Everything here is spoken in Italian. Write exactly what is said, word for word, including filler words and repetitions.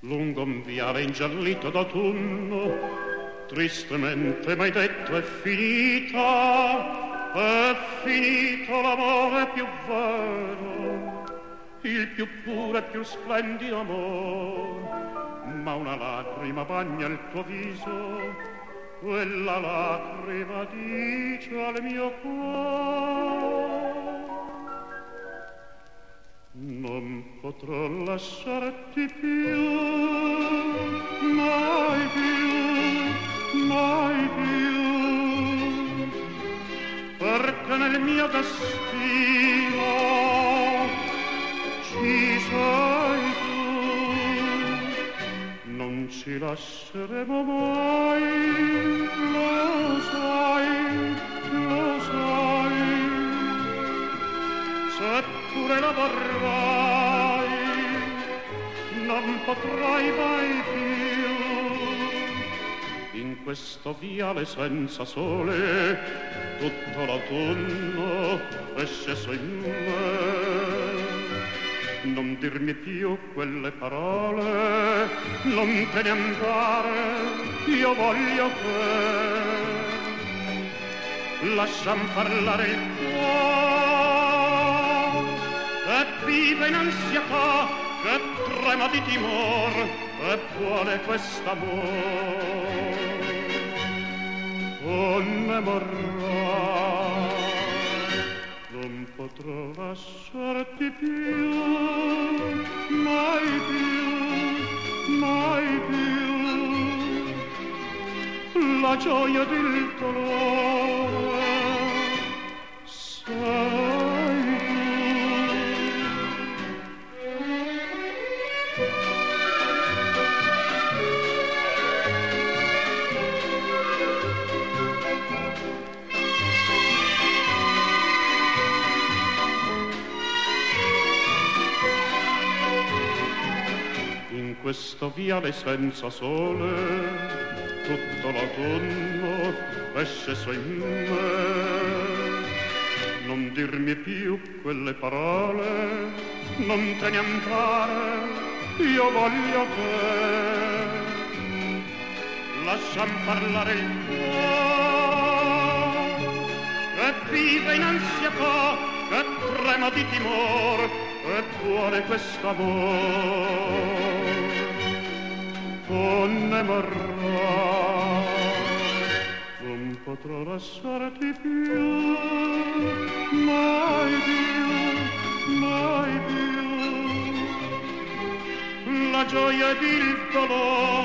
Lungo un viale ingiallito d'autunno, tristemente m'hai detto è finita, è finito l'amore più vero, il più puro e più splendido amor. Ma una lacrima bagna il tuo viso, quella lacrima dice al mio cuore: non potrò lasciarti più, mai più, mai più, perché nel mio destino ci sei tu. Non ci lasceremo mai, lo sai, lo sai. Seppure la vorrai, non potrai mai più. In questo viale senza sole, tutto l'autunno è sceso in me. Non dirmi più quelle parole, non te ne andare, io voglio che lasciam parlare il cuore, che vive in ansietà, che trema di timor, e vuole quest'amor. Oh, ne morrà, non potrò lasciarti più, mai più, mai più. La gioia del dolore sei in questo viale senza sole, tutto l'autunno è sceso in me. Non dirmi più quelle parole, non te ne andare, io voglio che lasciam parlare il cuore, che vive in ansietà, che trema di timor, e vuole quest'amor. Oh, ne morrà, non potrò lasciarti più, mai più, mai più. La gioia ed il dolore